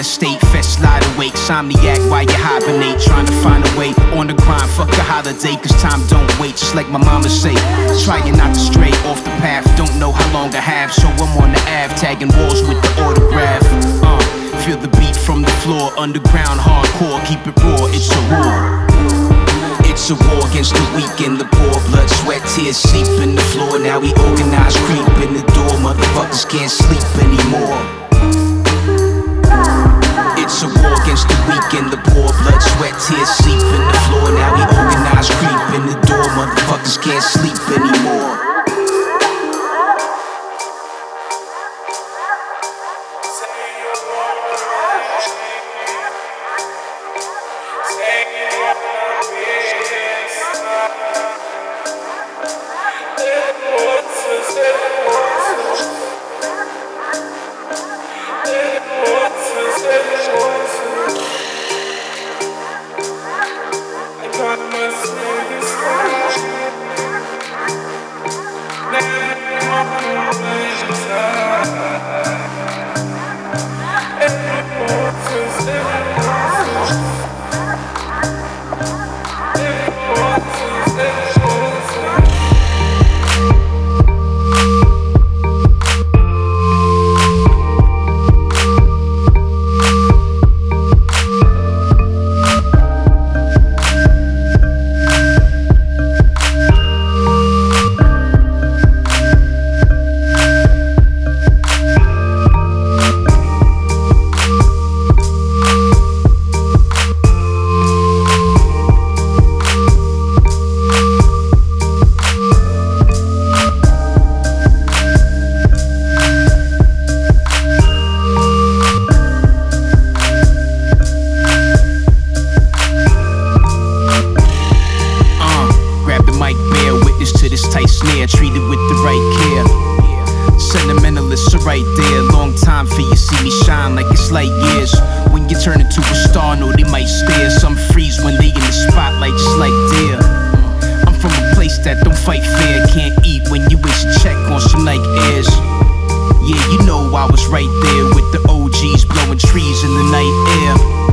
of state, fetch slide awake. Somniac while you hibernate, trying to find a way. On the grind, fuck a holiday, cause time don't wait. Just like my mama say, trying not to stray off the path. Don't know how long I have, so I'm on the Ave, tagging walls with the autograph. Feel the beat from the floor, underground, hardcore, keep it raw, it's a war. It's a war against the weak and the poor. Blood, sweat, tears, seep in the floor. Now we organize, creep in the door. Motherfuckers can't sleep anymore. It's a war against the weak and the poor. Blood, sweat, tears, seep in the floor. Now we organize, creep in the door. Motherfuckers can't sleep anymore. Treated with the right care. Sentimentalists are right there. Long time for you see me shine like it's light years. When you turn into a star, no, they might stare. Some freeze when they in the spotlight just like deer. I'm from a place that don't fight fair. Can't eat when you waste a check on some like airs. Yeah, you know I was right there with the OGs blowing trees in the night air.